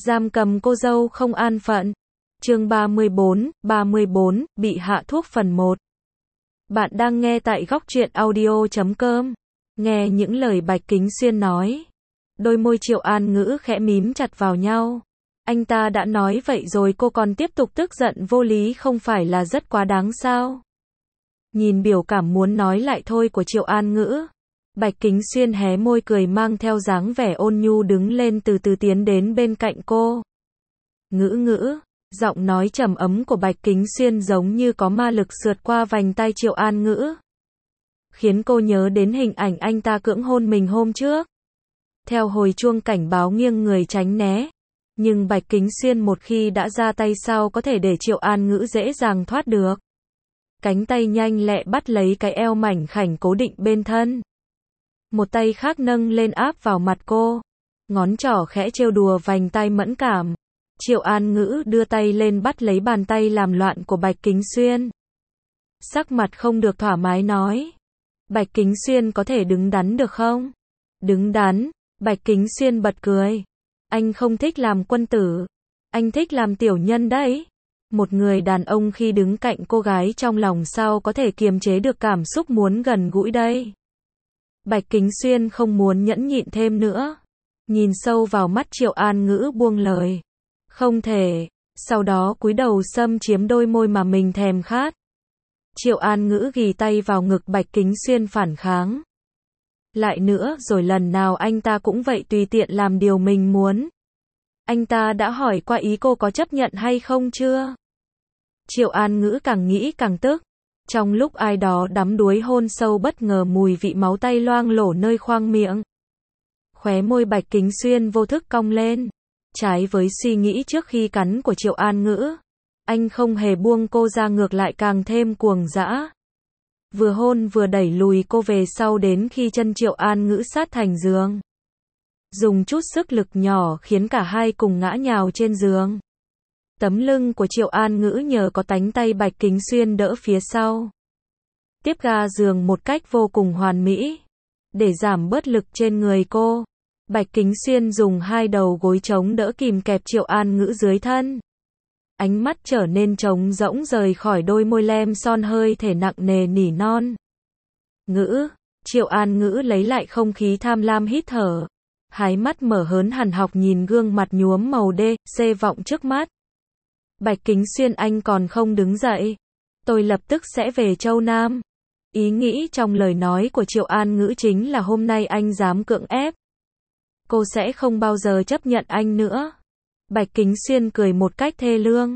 Giam cầm cô dâu không an phận. Chương 34, bị hạ thuốc phần 1. Bạn đang nghe tại góc truyện audio.com. Nghe những lời Bạch Kính Xuyên nói. Đôi môi Triệu An Ngữ khẽ mím chặt vào nhau. Anh ta đã nói vậy rồi cô còn tiếp tục tức giận vô lý không phải là rất quá đáng sao? Nhìn biểu cảm muốn nói lại thôi của Triệu An Ngữ. Bạch Kính Xuyên hé môi cười mang theo dáng vẻ ôn nhu đứng lên từ từ tiến đến bên cạnh cô. Ngữ, giọng nói trầm ấm của Bạch Kính Xuyên giống như có ma lực sượt qua vành tai Triệu An Ngữ. Khiến cô nhớ đến hình ảnh anh ta cưỡng hôn mình hôm trước. Theo hồi chuông cảnh báo nghiêng người tránh né. Nhưng Bạch Kính Xuyên một khi đã ra tay sao có thể để Triệu An Ngữ dễ dàng thoát được. Cánh tay nhanh lẹ bắt lấy cái eo mảnh khảnh cố định bên thân. Một tay khác nâng lên áp vào mặt cô. Ngón trỏ khẽ trêu đùa vành tai mẫn cảm. Triệu An Ngữ đưa tay lên bắt lấy bàn tay làm loạn của Bạch Kính Xuyên. Sắc mặt không được thoải mái nói. Bạch Kính Xuyên có thể đứng đắn được không? Đứng đắn, Bạch Kính Xuyên bật cười. Anh không thích làm quân tử. Anh thích làm tiểu nhân đấy. Một người đàn ông khi đứng cạnh cô gái trong lòng sao có thể kiềm chế được cảm xúc muốn gần gũi đây. Bạch Kính Xuyên không muốn nhẫn nhịn thêm nữa. Nhìn sâu vào mắt Triệu An Ngữ buông lời. Không thể. Sau đó cúi đầu xâm chiếm đôi môi mà mình thèm khát. Triệu An Ngữ ghì tay vào ngực Bạch Kính Xuyên phản kháng. Lại nữa rồi lần nào anh ta cũng vậy tùy tiện làm điều mình muốn. Anh ta đã hỏi qua ý cô có chấp nhận hay không chưa? Triệu An Ngữ càng nghĩ càng tức. Trong lúc ai đó đắm đuối hôn sâu bất ngờ mùi vị máu tay loang lổ nơi khoang miệng. Khóe môi Bạch Kính Xuyên vô thức cong lên. Trái với suy nghĩ trước khi cắn của Triệu An Ngữ. Anh không hề buông cô ra ngược lại càng thêm cuồng dã. Vừa hôn vừa đẩy lùi cô về sau đến khi chân Triệu An Ngữ sát thành giường. Dùng chút sức lực nhỏ khiến cả hai cùng ngã nhào trên giường. Tấm lưng của Triệu An Ngữ nhờ có cánh tay Bạch Kính Xuyên đỡ phía sau. Tiếp ga giường một cách vô cùng hoàn mỹ. Để giảm bớt lực trên người cô. Bạch Kính Xuyên dùng hai đầu gối chống đỡ kìm kẹp Triệu An Ngữ dưới thân. Ánh mắt trở nên trống rỗng rời khỏi đôi môi lem son hơi thể nặng nề nỉ non. Ngữ, Triệu An Ngữ lấy lại không khí tham lam hít thở. Hai mắt mở hớn hằn học nhìn gương mặt nhuốm màu đê, xê vọng trước mắt. Bạch Kính Xuyên anh còn không đứng dậy. Tôi lập tức sẽ về Châu Nam. Ý nghĩ trong lời nói của Triệu An Ngữ chính là hôm nay anh dám cưỡng ép. Cô sẽ không bao giờ chấp nhận anh nữa. Bạch Kính Xuyên cười một cách thê lương.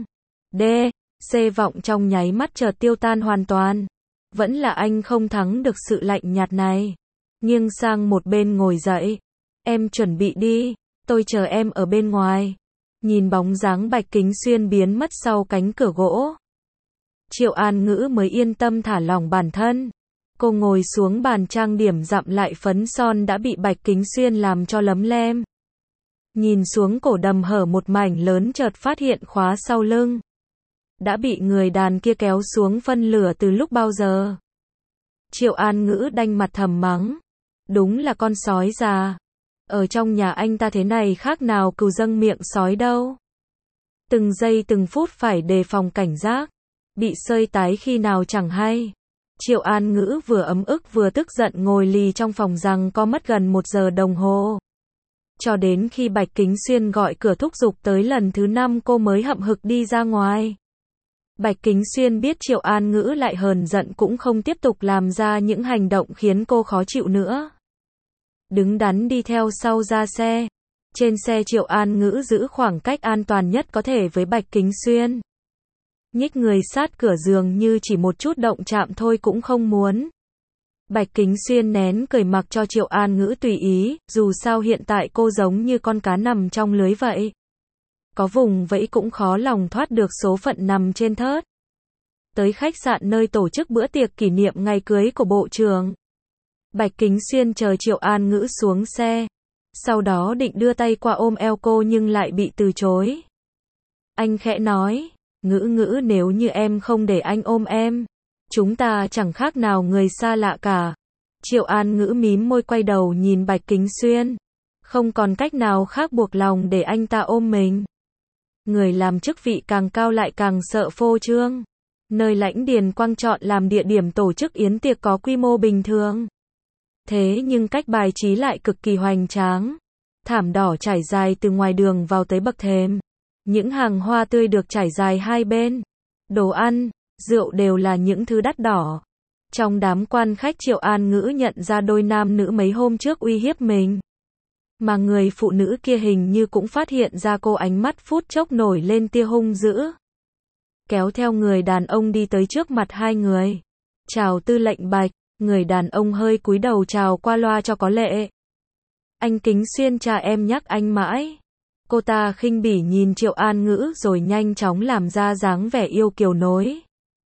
Xê vọng trong nháy mắt chợt tiêu tan hoàn toàn. Vẫn là anh không thắng được sự lạnh nhạt này. Nghiêng sang một bên ngồi dậy. Em chuẩn bị đi, tôi chờ em ở bên ngoài. Nhìn bóng dáng Bạch Kính Xuyên biến mất sau cánh cửa gỗ. Triệu An Ngữ mới yên tâm thả lỏng bản thân. Cô ngồi xuống bàn trang điểm dặm lại phấn son đã bị Bạch Kính Xuyên làm cho lấm lem. Nhìn xuống cổ đầm hở một mảnh lớn chợt phát hiện khóa sau lưng. Đã bị người đàn kia kéo xuống phân lửa từ lúc bao giờ. Triệu An Ngữ đanh mặt thầm mắng. Đúng là con sói già. Ở trong nhà anh ta thế này khác nào cừu dâng miệng sói đâu. Từng giây từng phút phải đề phòng cảnh giác. Bị sơi tái khi nào chẳng hay. Triệu An Ngữ vừa ấm ức vừa tức giận ngồi lì trong phòng rằng có mất gần 1 giờ đồng hồ. Cho đến khi Bạch Kính Xuyên gọi cửa thúc giục tới lần thứ 5 cô mới hậm hực đi ra ngoài. Bạch Kính Xuyên biết Triệu An Ngữ lại hờn giận cũng không tiếp tục làm ra những hành động khiến cô khó chịu nữa. Đứng đắn đi theo sau ra xe. Trên xe Triệu An Ngữ giữ khoảng cách an toàn nhất có thể với Bạch Kính Xuyên. Nhích người sát cửa giường như chỉ một chút động chạm thôi cũng không muốn. Bạch Kính Xuyên nén cười mặc cho Triệu An Ngữ tùy ý, dù sao hiện tại cô giống như con cá nằm trong lưới vậy. Có vùng vẫy cũng khó lòng thoát được số phận nằm trên thớt. Tới khách sạn nơi tổ chức bữa tiệc kỷ niệm ngày cưới của bộ trưởng. Bạch Kính Xuyên chờ Triệu An Ngữ xuống xe. Sau đó định đưa tay qua ôm eo cô nhưng lại bị từ chối. Anh khẽ nói, Ngữ nếu như em không để anh ôm em. Chúng ta chẳng khác nào người xa lạ cả. Triệu An Ngữ mím môi quay đầu nhìn Bạch Kính Xuyên. Không còn cách nào khác buộc lòng để anh ta ôm mình. Người làm chức vị càng cao lại càng sợ phô trương. Nơi Lãnh Điền Quang chọn làm địa điểm tổ chức yến tiệc có quy mô bình thường. Thế nhưng cách bài trí lại cực kỳ hoành tráng. Thảm đỏ trải dài từ ngoài đường vào tới bậc thềm. Những hàng hoa tươi được trải dài hai bên. Đồ ăn, rượu đều là những thứ đắt đỏ. Trong đám quan khách, Triệu An Ngữ nhận ra đôi nam nữ mấy hôm trước uy hiếp mình. Mà người phụ nữ kia hình như cũng phát hiện ra cô, ánh mắt phút chốc nổi lên tia hung dữ. Kéo theo người đàn ông đi tới trước mặt hai người. Chào Tư lệnh Bạch, người đàn ông hơi cúi đầu chào qua loa cho có lệ. Anh Kính Xuyên, cha em nhắc anh mãi. Cô ta khinh bỉ nhìn Triệu An Ngữ rồi nhanh chóng làm ra dáng vẻ yêu kiều nối.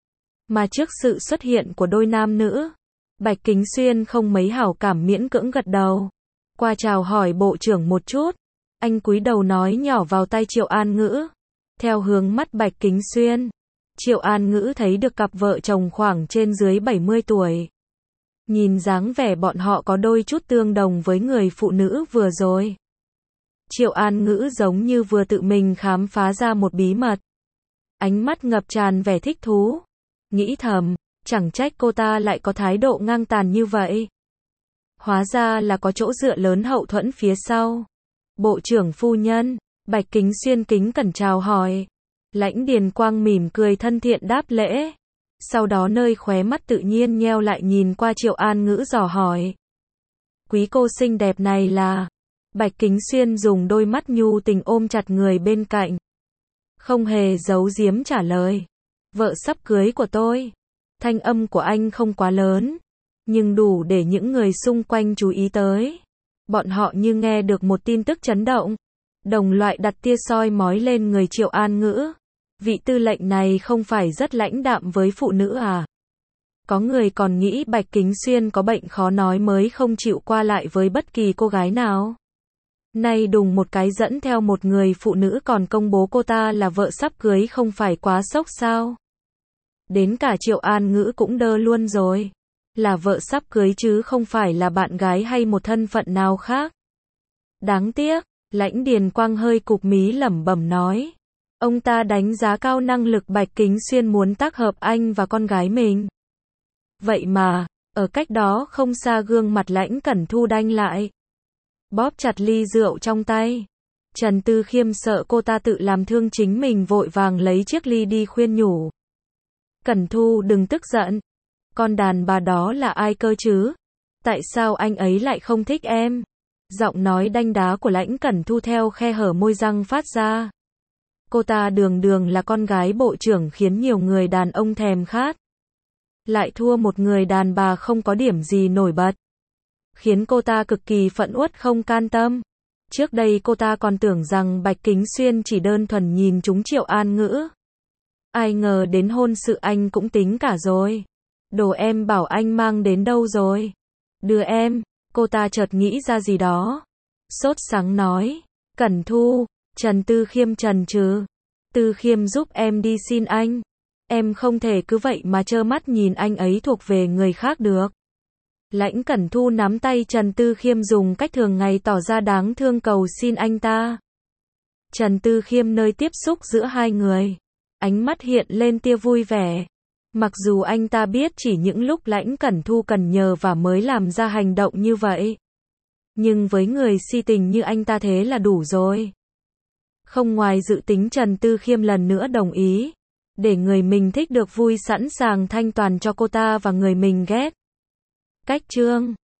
Mà trước sự xuất hiện của đôi nam nữ, Bạch Kính Xuyên không mấy hảo cảm, miễn cưỡng gật đầu. Qua chào hỏi bộ trưởng một chút, anh cúi đầu nói nhỏ vào tai Triệu An Ngữ. Theo hướng mắt Bạch Kính Xuyên, Triệu An Ngữ thấy được cặp vợ chồng khoảng trên dưới 70 tuổi. Nhìn dáng vẻ bọn họ có đôi chút tương đồng với người phụ nữ vừa rồi. Triệu An Ngữ giống như vừa tự mình khám phá ra một bí mật. Ánh mắt ngập tràn vẻ thích thú. Nghĩ thầm, chẳng trách cô ta lại có thái độ ngang tàn như vậy. Hóa ra là có chỗ dựa lớn hậu thuẫn phía sau. Bộ trưởng phu nhân, Bạch Kính Xuyên kính cẩn chào hỏi. Lãnh Điền Quang mỉm cười thân thiện đáp lễ. Sau đó nơi khóe mắt tự nhiên nheo lại nhìn qua Triệu An Ngữ dò hỏi. Quý cô xinh đẹp này là... Bạch Kính Xuyên dùng đôi mắt nhu tình ôm chặt người bên cạnh. Không hề giấu giếm trả lời. Vợ sắp cưới của tôi. Thanh âm của anh không quá lớn, nhưng đủ để những người xung quanh chú ý tới. Bọn họ như nghe được một tin tức chấn động. Đồng loại đặt tia soi mói lên người Triệu An Ngữ. Vị tư lệnh này không phải rất lãnh đạm với phụ nữ à? Có người còn nghĩ Bạch Kính Xuyên có bệnh khó nói mới không chịu qua lại với bất kỳ cô gái nào. Nay đùng một cái dẫn theo một người phụ nữ còn công bố cô ta là vợ sắp cưới, không phải quá sốc sao? Đến cả Triệu An Ngữ cũng đơ luôn rồi. Là vợ sắp cưới chứ không phải là bạn gái hay một thân phận nào khác. Đáng tiếc, Lãnh Điền Quang hơi cụp mí lẩm bẩm nói. Ông ta đánh giá cao năng lực Bạch Kính Xuyên muốn tác hợp anh và con gái mình. Vậy mà, ở cách đó không xa, gương mặt Lãnh Cẩn Thu đanh lại. Bóp chặt ly rượu trong tay. Trần Tư Khiêm sợ cô ta tự làm thương chính mình, vội vàng lấy chiếc ly đi khuyên nhủ. Cẩn Thu đừng tức giận. Con đàn bà đó là ai cơ chứ? Tại sao anh ấy lại không thích em? Giọng nói đanh đá của Lãnh Cẩn Thu theo khe hở môi răng phát ra. Cô ta đường đường là con gái bộ trưởng, khiến nhiều người đàn ông thèm khát. Lại thua một người đàn bà không có điểm gì nổi bật. Khiến cô ta cực kỳ phẫn uất không can tâm. Trước đây cô ta còn tưởng rằng Bạch Kính Xuyên chỉ đơn thuần nhìn trúng Triệu An Ngữ. Ai ngờ đến hôn sự anh cũng tính cả rồi. Đồ em bảo anh mang đến đâu rồi? Đưa em. Cô ta chợt nghĩ ra gì đó. Sốt sắng nói. Cẩn Thu. Trần Tư Khiêm chần chừ. Tư Khiêm giúp em đi xin anh. Em không thể cứ vậy mà trơ mắt nhìn anh ấy thuộc về người khác được. Lãnh Cẩn Thu nắm tay Trần Tư Khiêm dùng cách thường ngày tỏ ra đáng thương cầu xin anh ta. Trần Tư Khiêm nơi tiếp xúc giữa hai người, ánh mắt hiện lên tia vui vẻ. Mặc dù anh ta biết chỉ những lúc Lãnh Cẩn Thu cần nhờ và mới làm ra hành động như vậy. Nhưng với người si tình như anh ta thế là đủ rồi. Không ngoài dự tính, Trần Tư Khiêm lần nữa đồng ý. Để người mình thích được vui, sẵn sàng thanh toàn cho cô ta và người mình ghét. Cách chương